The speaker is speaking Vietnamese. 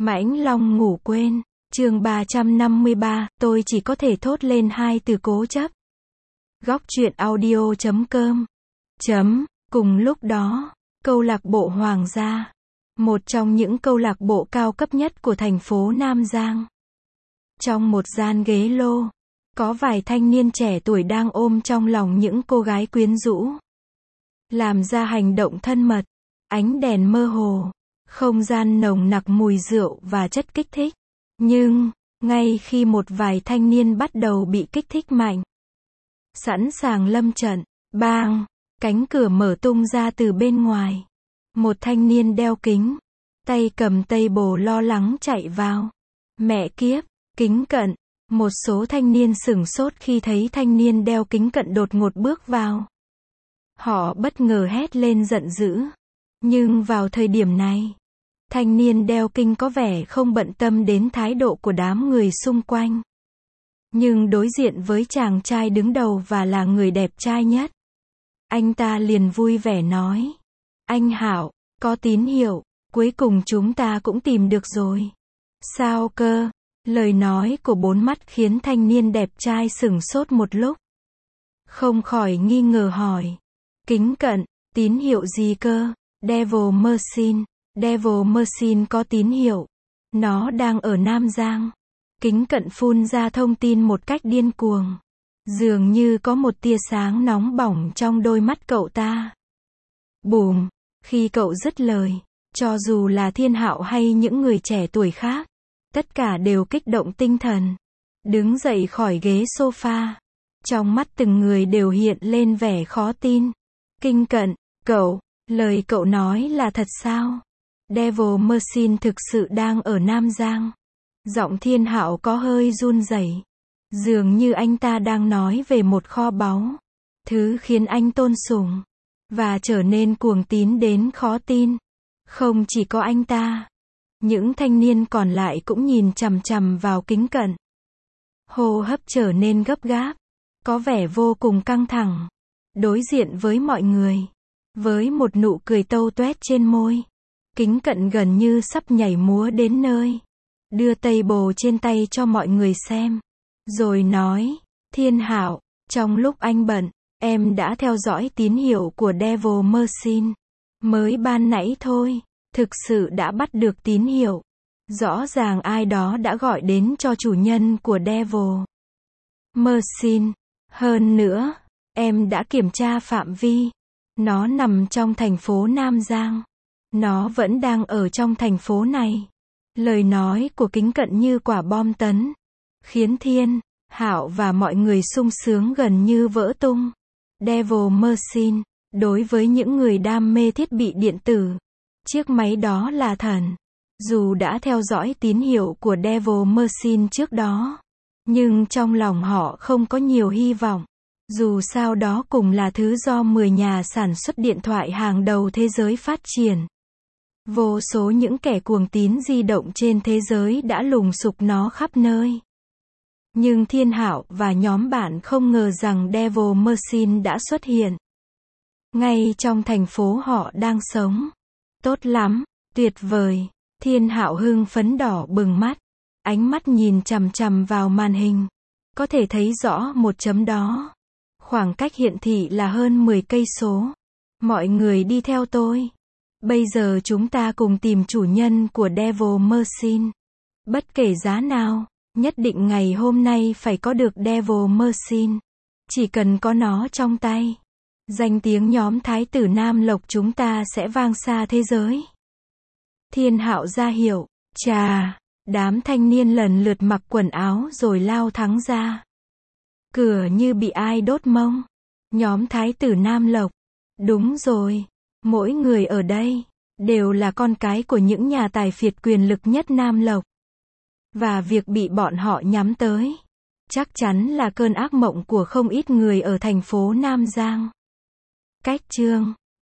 Mãnh Long ngủ quên. Chương 353, tôi chỉ có thể thốt lên hai từ cố chấp. Góc truyện audio.com. Cùng lúc đó, câu lạc bộ Hoàng gia, một trong những câu lạc bộ cao cấp nhất của thành phố Nam Giang. Trong một gian ghế lô, có vài thanh niên trẻ tuổi đang ôm trong lòng những cô gái quyến rũ, làm ra hành động thân mật. Ánh đèn mơ hồ, không gian nồng nặc mùi rượu và chất kích thích. Nhưng, ngay khi một vài thanh niên bắt đầu bị kích thích mạnh, sẵn sàng lâm trận, bang, cánh cửa mở tung ra từ bên ngoài. Một thanh niên đeo kính, tay cầm tây bồ lo lắng chạy vào. Mẹ kiếp, kính cận. Một số thanh niên sửng sốt khi thấy thanh niên đeo kính cận đột ngột bước vào. Họ bất ngờ hét lên giận dữ. Nhưng vào thời điểm này, thanh niên đeo kính có vẻ không bận tâm đến thái độ của đám người xung quanh. Nhưng đối diện với chàng trai đứng đầu và là người đẹp trai nhất, anh ta liền vui vẻ nói: "Anh Hảo, có tín hiệu, cuối cùng chúng ta cũng tìm được rồi." "Sao cơ?" Lời nói của bốn mắt khiến thanh niên đẹp trai sửng sốt một lúc, không khỏi nghi ngờ hỏi: "Kính cận, tín hiệu gì cơ?" "Devil Machine. Devil Machine có tín hiệu. Nó đang ở Nam Giang." Kính cận phun ra thông tin một cách điên cuồng. Dường như có một tia sáng nóng bỏng trong đôi mắt cậu ta. Bùm! Khi cậu dứt lời, cho dù là Thiên Hạo hay những người trẻ tuổi khác, tất cả đều kích động tinh thần, đứng dậy khỏi ghế sofa. Trong mắt từng người đều hiện lên vẻ khó tin. "Kính cận, lời cậu nói là thật sao? Devil Machine thực sự đang ở Nam Giang." Giọng Thiên Hạo có hơi run rẩy. Dường như anh ta đang nói về một kho báu, thứ khiến anh tôn sùng và trở nên cuồng tín đến khó tin. Không chỉ có anh ta, những thanh niên còn lại cũng nhìn chằm chằm vào kính cận. Hô hấp trở nên gấp gáp, có vẻ vô cùng căng thẳng. Đối diện với mọi người, với một nụ cười tâu toét trên môi, kính cận gần như sắp nhảy múa đến nơi, đưa tây bồ trên tay cho mọi người xem, rồi nói: "Thiên Hạo, trong lúc anh bận, em đã theo dõi tín hiệu của Devil Machine. Mới ban nãy thôi, thực sự đã bắt được tín hiệu. Rõ ràng ai đó đã gọi đến cho chủ nhân của Devil Machine. Hơn nữa, em đã kiểm tra phạm vi. Nó nằm trong thành phố Nam Giang. Nó vẫn đang ở trong thành phố này." Lời nói của kính cận như quả bom tấn, khiến Thiên Hạo và mọi người sung sướng gần như vỡ tung. Devil Machine, đối với những người đam mê thiết bị điện tử, chiếc máy đó là thần. Dù đã theo dõi tín hiệu của Devil Machine trước đó, nhưng trong lòng họ không có nhiều hy vọng. Dù sao đó cũng là thứ do 10 nhà sản xuất điện thoại hàng đầu thế giới phát triển. Vô số những kẻ cuồng tín di động trên thế giới đã lùng sục nó khắp nơi. Nhưng Thiên Hạo và nhóm bạn không ngờ rằng Devil Machine đã xuất hiện ngay trong thành phố họ đang sống. "Tốt lắm, tuyệt vời." Thiên Hạo hưng phấn đỏ bừng mắt, ánh mắt nhìn chằm chằm vào màn hình. Có thể thấy rõ một chấm đó. Khoảng cách hiển thị là hơn 10 cây số. "Mọi người đi theo tôi. Bây giờ chúng ta cùng tìm chủ nhân của Devil Machine. Bất kể giá nào, nhất định ngày hôm nay phải có được Devil Machine. Chỉ cần có nó trong tay, danh tiếng nhóm Thái tử Nam Lộc chúng ta sẽ vang xa thế giới." Thiên Hạo ra hiệu. Chà, đám thanh niên lần lượt mặc quần áo rồi lao thẳng ra cửa như bị ai đốt mông. Nhóm Thái tử Nam Lộc. Đúng rồi, mỗi người ở đây đều là con cái của những nhà tài phiệt quyền lực nhất Nam Lộc. Và việc bị bọn họ nhắm tới, chắc chắn là cơn ác mộng của không ít người ở thành phố Nam Giang. Cách chương